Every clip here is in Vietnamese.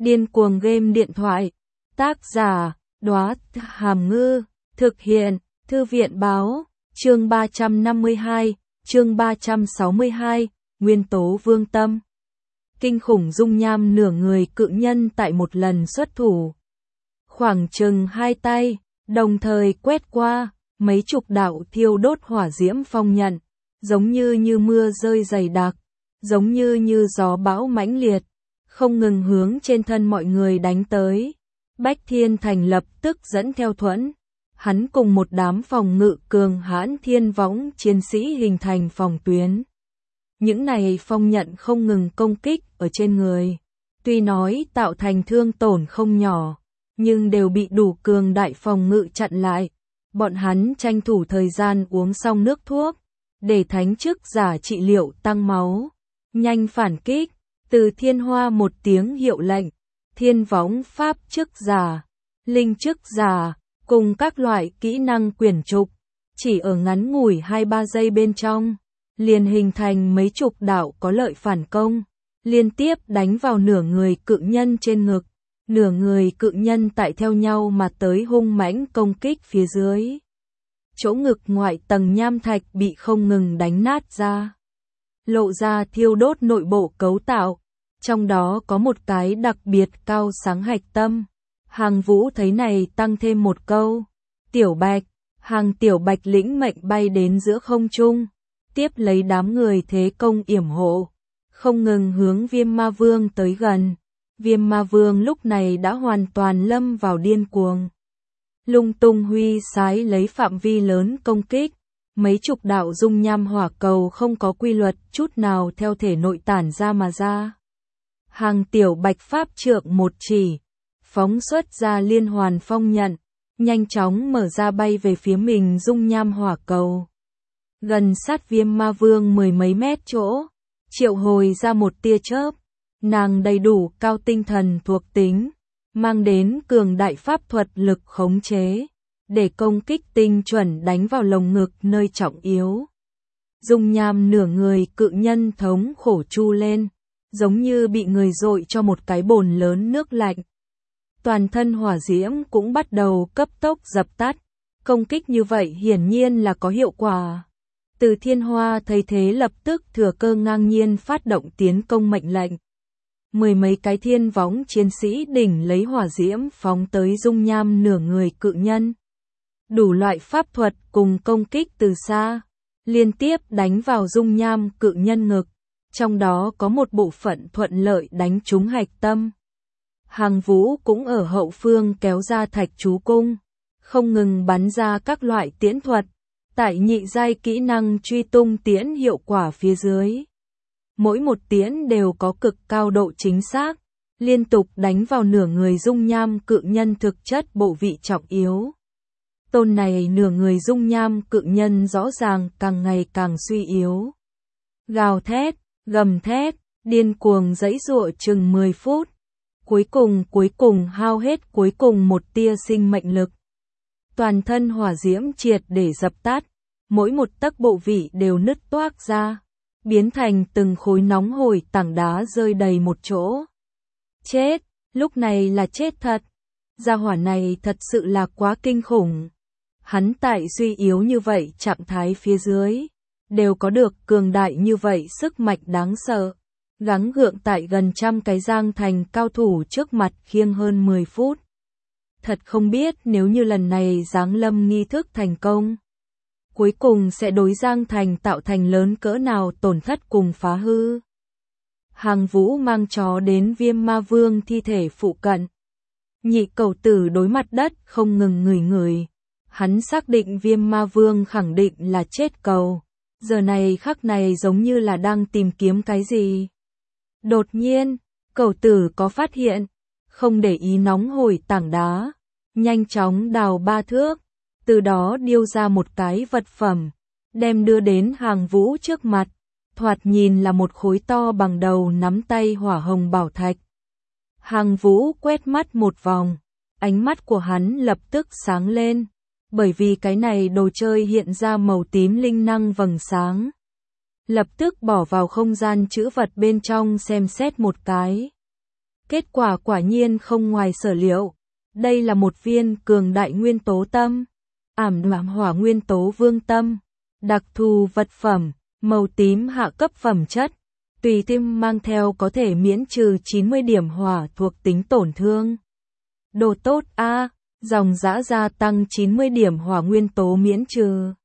Điên cuồng game điện thoại. Tác giả, Đóa Hàm Ngư. Thực hiện, Thư viện báo. Chương 352, chương 362, Nguyên tố vương tâm. Kinh khủng dung nham nửa người cự nhân tại một lần xuất thủ. Khoảng chừng 2 tay, đồng thời quét qua, mấy chục đạo thiêu đốt hỏa diễm phong nhận, giống như mưa rơi dày đặc, giống như gió bão mãnh liệt, không ngừng hướng trên thân mọi người đánh tới. Bách Thiên Thành lập tức dẫn theo thuẫn, hắn cùng một đám phòng ngự cường hãn thiên võng chiến sĩ hình thành phòng tuyến. Những này phong nhận không ngừng công kích ở trên người, tuy nói tạo thành thương tổn không nhỏ, nhưng đều bị đủ cường đại phòng ngự chặn lại. Bọn hắn tranh thủ thời gian uống xong nước thuốc, để thánh chức giả trị liệu tăng máu, nhanh phản kích. Từ Thiên Hoa một tiếng hiệu lệnh, thiên võng pháp chức giả, linh chức giả, cùng các loại kỹ năng quyển trục, chỉ ở ngắn ngủi 2-3 giây bên trong, liền hình thành mấy chục đạo có lợi phản công, liên tiếp đánh vào nửa người cự nhân trên ngực. Nửa người cự nhân tại theo nhau mà tới hung mãnh công kích phía dưới. Chỗ ngực ngoại tầng nham thạch bị không ngừng đánh nát ra, lộ ra thiêu đốt nội bộ cấu tạo, trong đó có một cái đặc biệt cao sáng hạch tâm. Hàng Vũ thấy này tăng thêm một câu, Tiểu Bạch. Hàng Tiểu Bạch lĩnh mệnh bay đến giữa không trung, tiếp lấy đám người thế công yểm hộ, không ngừng hướng Viêm Ma Vương tới gần. Viêm Ma Vương lúc này đã hoàn toàn lâm vào điên cuồng, lung tung huy sái lấy phạm vi lớn công kích, mấy chục đạo dung nham hỏa cầu không có quy luật chút nào theo thể nội tản ra mà ra. Hàng Tiểu Bạch pháp trượng một chỉ, phóng xuất ra liên hoàn phong nhận, nhanh chóng mở ra bay về phía mình dung nham hỏa cầu. Gần sát Viêm Ma Vương 10 mấy mét chỗ, triệu hồi ra một tia chớp. Nàng đầy đủ cao tinh thần thuộc tính, mang đến cường đại pháp thuật lực khống chế, để công kích tinh chuẩn đánh vào lồng ngực nơi trọng yếu. Dung nham nửa người cự nhân thống khổ chu lên, giống như bị người dội cho một cái bồn lớn nước lạnh. Toàn thân hỏa diễm cũng bắt đầu cấp tốc dập tắt, công kích như vậy hiển nhiên là có hiệu quả. Từ Thiên Hoa thấy thế lập tức thừa cơ ngang nhiên phát động tiến công mệnh lệnh. 10 mấy cái thiên võng chiến sĩ đỉnh lấy hỏa diễm phóng tới dung nham nửa người cự nhân. Đủ loại pháp thuật cùng công kích từ xa, liên tiếp đánh vào dung nham cự nhân ngực, trong đó có một bộ phận thuận lợi đánh trúng hạch tâm. Hàng Vũ cũng ở hậu phương kéo ra thạch chú cung, không ngừng bắn ra các loại tiễn thuật, tại nhị giai kỹ năng truy tung tiễn hiệu quả phía dưới. Mỗi một tiễn đều có cực cao độ chính xác, liên tục đánh vào nửa người dung nham cự nhân thực chất bộ vị trọng yếu. Tôn này nửa người dung nham cự nhân rõ ràng càng ngày càng suy yếu. Gào thét, gầm thét, điên cuồng giãy giụa chừng 10 phút. Cuối cùng hao hết cuối cùng một tia sinh mệnh lực. Toàn thân hỏa diễm triệt để dập tắt, mỗi một tấc bộ vị đều nứt toác ra, biến thành từng khối nóng hổi tảng đá rơi đầy một chỗ. Chết, lúc này là chết thật. Gia hỏa này thật sự là quá kinh khủng. Hắn tại suy yếu như vậy trạng thái phía dưới, đều có được cường đại như vậy sức mạnh đáng sợ. Gắng gượng tại gần trăm cái Giang Thành cao thủ trước mặt khiêng hơn 10 phút. Thật không biết nếu như lần này giáng lâm nghi thức thành công, cuối cùng sẽ đối Giang Thành tạo thành lớn cỡ nào tổn thất cùng phá hư. Hàng Vũ mang chó đến Viêm Ma Vương thi thể phụ cận. Nhị cầu tử đối mặt đất không ngừng ngửi. Hắn xác định Viêm Ma Vương khẳng định là chết cầu. Giờ này khắc này giống như là đang tìm kiếm cái gì. Đột nhiên, cầu tử có phát hiện, không để ý nóng hổi tảng đá, nhanh chóng đào 3 thước, từ đó điêu ra một cái vật phẩm, đem đưa đến Hàng Vũ trước mặt, thoạt nhìn là một khối to bằng đầu nắm tay hỏa hồng bảo thạch. Hàng Vũ quét mắt một vòng, ánh mắt của hắn lập tức sáng lên, bởi vì cái này đồ chơi hiện ra màu tím linh năng vầng sáng. Lập tức bỏ vào không gian trữ vật bên trong xem xét một cái. Kết quả quả nhiên không ngoài sở liệu. Đây là một viên cường đại nguyên tố tâm, ảm đạm hỏa nguyên tố vương tâm, đặc thù vật phẩm, màu tím hạ cấp phẩm chất, tùy tim mang theo có thể miễn trừ 90 điểm hỏa thuộc tính tổn thương. Đồ tốt a, dòng dã gia tăng 90 điểm hỏa nguyên tố miễn trừ.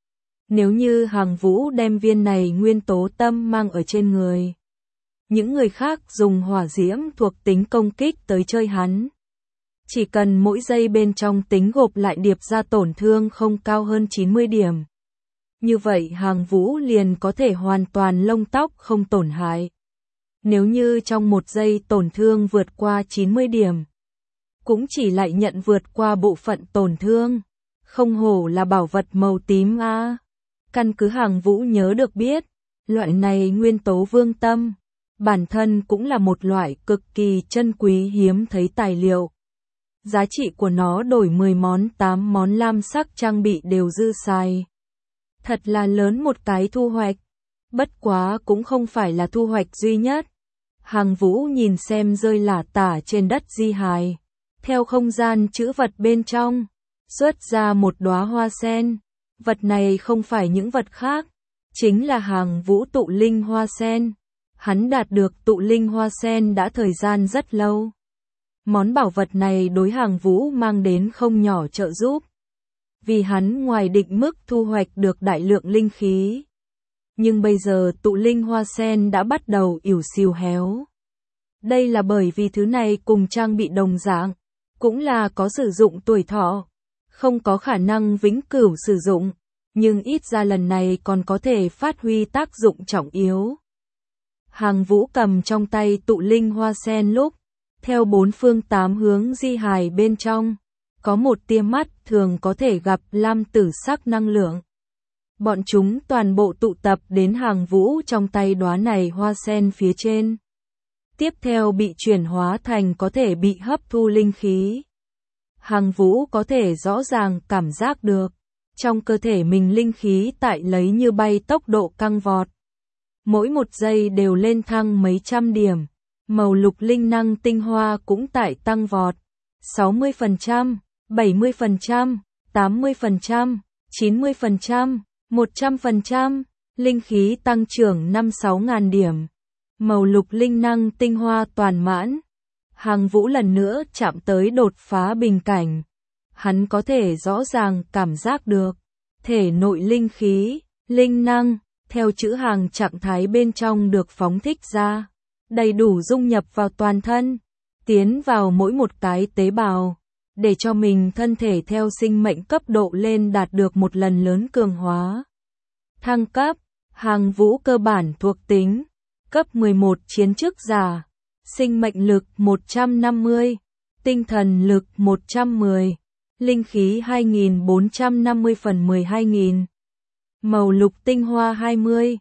Nếu như Hàng Vũ đem viên này nguyên tố tâm mang ở trên người, những người khác dùng hỏa diễm thuộc tính công kích tới chơi hắn, chỉ cần mỗi giây bên trong tính gộp lại điệp ra tổn thương không cao hơn 90 điểm. Như vậy Hàng Vũ liền có thể hoàn toàn lông tóc không tổn hại. Nếu như trong một giây tổn thương vượt qua 90 điểm, cũng chỉ lại nhận vượt qua bộ phận tổn thương. Không hổ là bảo vật màu tím a. Căn cứ Hàng Vũ nhớ được biết, loại này nguyên tố vương tâm, bản thân cũng là một loại cực kỳ chân quý hiếm thấy tài liệu. Giá trị của nó đổi 10 món 8 món lam sắc trang bị đều dư xài. Thật là lớn một cái thu hoạch. Bất quá cũng không phải là thu hoạch duy nhất. Hàng Vũ nhìn xem rơi lả tả trên đất di hài. Theo không gian trữ vật bên trong, xuất ra một đóa hoa sen. Vật này không phải những vật khác, chính là Hàng Vũ tụ linh hoa sen. Hắn đạt được tụ linh hoa sen đã thời gian rất lâu. Món bảo vật này đối Hàng Vũ mang đến không nhỏ trợ giúp. Vì hắn ngoài định mức thu hoạch được đại lượng linh khí. Nhưng bây giờ tụ linh hoa sen đã bắt đầu ỉu xìu héo. Đây là bởi vì thứ này cùng trang bị đồng dạng, cũng là có sử dụng tuổi thọ, không có khả năng vĩnh cửu sử dụng, nhưng ít ra lần này còn có thể phát huy tác dụng trọng yếu. Hàng Vũ cầm trong tay tụ linh hoa sen lúc, theo bốn phương tám hướng di hài bên trong, có một tia mắt thường có thể gặp lam tử sắc năng lượng. Bọn chúng toàn bộ tụ tập đến Hàng Vũ trong tay đóa này hoa sen phía trên. Tiếp theo bị chuyển hóa thành có thể bị hấp thu linh khí. Hàng Vũ có thể rõ ràng cảm giác được, trong cơ thể mình linh khí tại lấy như bay tốc độ căng vọt. Mỗi một giây đều lên thăng mấy trăm điểm, màu lục linh năng tinh hoa cũng tại tăng vọt. 60%, 70%, 80%, 90%, 100%, linh khí tăng trưởng 5-6 ngàn điểm. Màu lục linh năng tinh hoa toàn mãn. Hàng Vũ lần nữa chạm tới đột phá bình cảnh. Hắn có thể rõ ràng cảm giác được thể nội linh khí, linh năng, theo chữ hàng trạng thái bên trong được phóng thích ra, đầy đủ dung nhập vào toàn thân, tiến vào mỗi một cái tế bào, để cho mình thân thể theo sinh mệnh cấp độ lên đạt được một lần lớn cường hóa. Thăng cấp, Hàng Vũ cơ bản thuộc tính, cấp 11 chiến chức giả, sinh mệnh lực 150, tinh thần lực 110, linh khí 2450 phần 12.000, màu lục tinh hoa 20,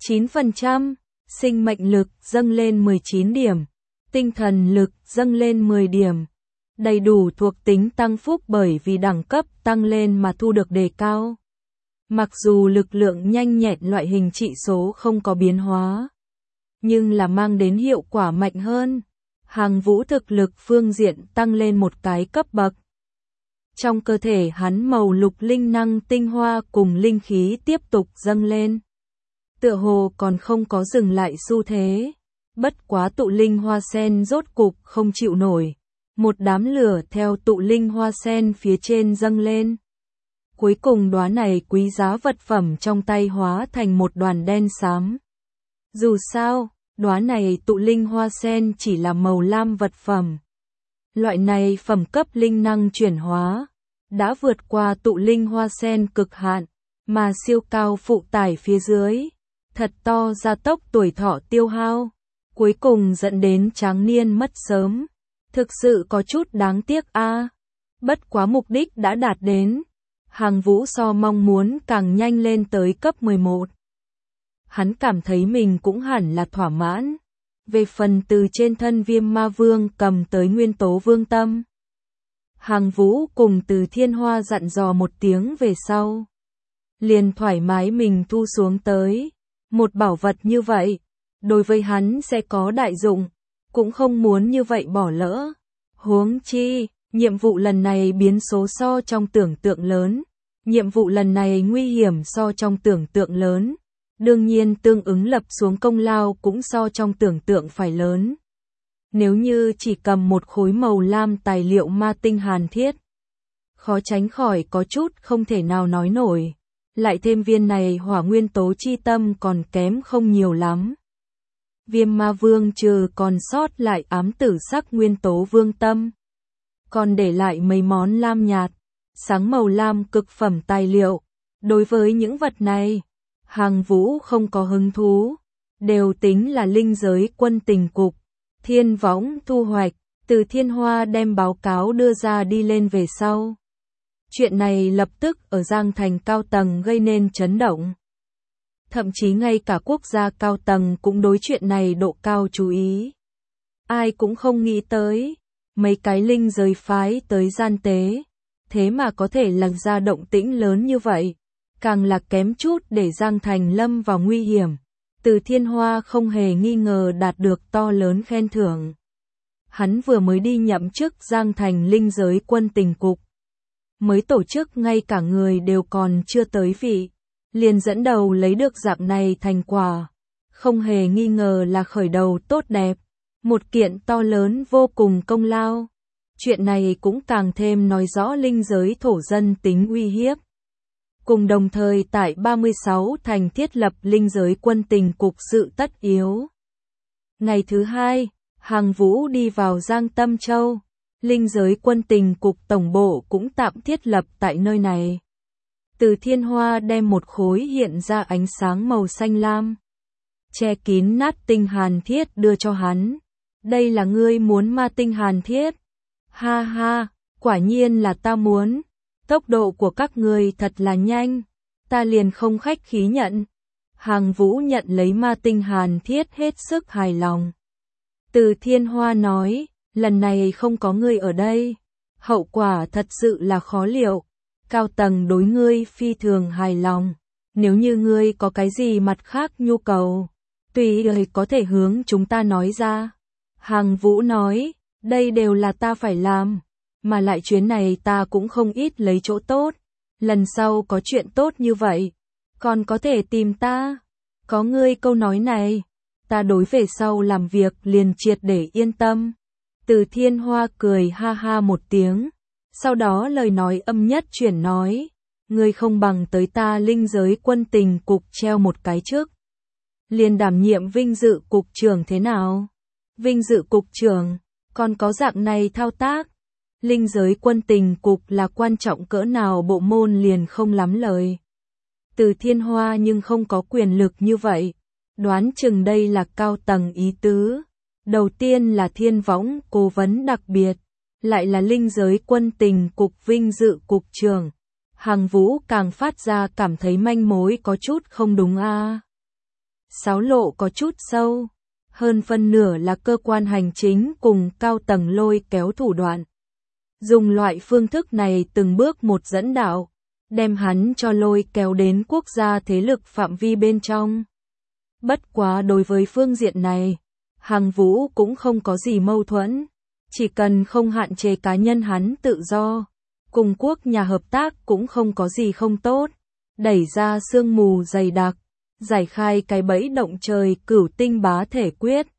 9%, sinh mệnh lực dâng lên 19 điểm, tinh thần lực dâng lên 10 điểm. Đầy đủ thuộc tính tăng phúc bởi vì đẳng cấp tăng lên mà thu được đề cao. Mặc dù lực lượng nhanh nhẹn loại hình trị số không có biến hóa, nhưng là mang đến hiệu quả mạnh hơn. Hàng Vũ thực lực phương diện tăng lên một cái cấp bậc. Trong cơ thể hắn màu lục linh năng tinh hoa cùng linh khí tiếp tục dâng lên. Tựa hồ còn không có dừng lại xu thế. Bất quá tụ linh hoa sen rốt cục không chịu nổi. Một đám lửa theo tụ linh hoa sen phía trên dâng lên. Cuối cùng đóa này quý giá vật phẩm trong tay hóa thành một đoàn đen xám. Dù sao, đóa này tụ linh hoa sen chỉ là màu lam vật phẩm. Loại này phẩm cấp linh năng chuyển hóa, đã vượt qua tụ linh hoa sen cực hạn, mà siêu cao phụ tải phía dưới. Thật to gia tốc tuổi thọ tiêu hao, cuối cùng dẫn đến tráng niên mất sớm. Thực sự có chút đáng tiếc a. Bất quá mục đích đã đạt đến. Hàng Vũ so mong muốn càng nhanh lên tới cấp 11. Hắn cảm thấy mình cũng hẳn là thỏa mãn. Về phần từ trên thân Viêm Ma Vương cầm tới nguyên tố vương tâm, Hàng Vũ cùng Từ Thiên Hoa dặn dò một tiếng về sau, liền thoải mái mình thu xuống tới. Một bảo vật như vậy, đối với hắn sẽ có đại dụng. cũng không muốn như vậy bỏ lỡ. Huống chi, nhiệm vụ lần này biến số so trong tưởng tượng lớn. Nhiệm vụ lần này nguy hiểm so trong tưởng tượng lớn. Đương nhiên tương ứng lập xuống công lao cũng so trong tưởng tượng phải lớn. Nếu như chỉ cầm một khối màu lam tài liệu ma tinh hàn thiết, khó tránh khỏi có chút không thể nào nói nổi. Lại thêm viên này hỏa nguyên tố chi tâm còn kém không nhiều lắm. Viêm ma vương trừ còn sót lại ám tử sắc nguyên tố vương tâm. Còn để lại mấy món lam nhạt, sáng màu lam cực phẩm tài liệu. Đối với những vật này, Hàng Vũ không có hứng thú. Đều tính là linh giới quân tình cục. Thiên võng thu hoạch, từ Thiên Hoa đem báo cáo đưa ra đi lên về sau. Chuyện này lập tức ở Giang Thành cao tầng gây nên chấn động. Thậm chí ngay cả quốc gia cao tầng cũng đối chuyện này độ cao chú ý. Ai cũng không nghĩ tới, mấy cái linh giới phái tới gian tế, thế mà có thể làm ra động tĩnh lớn như vậy. Càng là kém chút để Giang Thành lâm vào nguy hiểm. Từ Thiên Hoa không hề nghi ngờ đạt được to lớn khen thưởng. Hắn vừa mới đi nhậm chức Giang Thành linh giới quân tình cục. Mới tổ chức ngay cả người đều còn chưa tới vị. Liền dẫn đầu lấy được dạng này thành quả. Không hề nghi ngờ là khởi đầu tốt đẹp. Một kiện to lớn vô cùng công lao. Chuyện này cũng càng thêm nói rõ linh giới thổ dân tính uy hiếp. Cùng đồng thời tại 36 thành thiết lập linh giới quân tình cục sự tất yếu. Ngày thứ hai, Hàng Vũ đi vào Giang Tâm Châu. Linh giới quân tình cục tổng bộ cũng tạm thiết lập tại nơi này. Từ Thiên Hoa đem một khối hiện ra ánh sáng màu xanh lam, che kín nát tinh hàn thiết đưa cho hắn. Đây là ngươi muốn ma tinh hàn thiết? Ha ha, quả nhiên là ta muốn. Tốc độ của các ngươi thật là nhanh, ta liền không khách khí nhận. Hàng Vũ nhận lấy ma tinh hàn thiết hết sức hài lòng. Từ Thiên Hoa nói, lần này không có ngươi ở đây, hậu quả thật sự là khó liệu. Cao tầng đối ngươi phi thường hài lòng. Nếu như ngươi có cái gì mặt khác nhu cầu, tùy thời có thể hướng chúng ta nói ra. Hàng Vũ nói, đây đều là ta phải làm, mà lại chuyến này ta cũng không ít lấy chỗ tốt. Lần sau có chuyện tốt như vậy, còn có thể tìm ta. Có ngươi câu nói này, ta đối về sau làm việc liền triệt để yên tâm. Từ Thiên Hoa cười ha ha một tiếng. Sau đó lời nói âm nhất chuyển nói, ngươi không bằng tới ta linh giới quân tình cục treo một cái trước. Liền đảm nhiệm vinh dự cục trưởng thế nào? Vinh dự cục trưởng, còn có dạng này thao tác. Linh giới quân tình cục là quan trọng cỡ nào bộ môn liền không lắm lời. Từ Thiên Hoa nhưng không có quyền lực như vậy. Đoán chừng đây là cao tầng ý tứ. Đầu tiên là Thiên Võng cố vấn đặc biệt. Lại là linh giới quân tình cục vinh dự cục trưởng. Hàng Vũ càng phát ra cảm thấy manh mối có chút không đúng a. Xáo lộ có chút sâu. Hơn phân nửa là cơ quan hành chính cùng cao tầng lôi kéo thủ đoạn. Dùng loại phương thức này từng bước một dẫn đạo. Đem hắn cho lôi kéo đến quốc gia thế lực phạm vi bên trong. Bất quá đối với phương diện này, Hàng Vũ cũng không có gì mâu thuẫn. Chỉ cần không hạn chế cá nhân hắn tự do, cùng quốc nhà hợp tác cũng không có gì không tốt. Đẩy ra sương mù dày đặc, giải khai cái bẫy động trời cửu tinh bá thể quyết.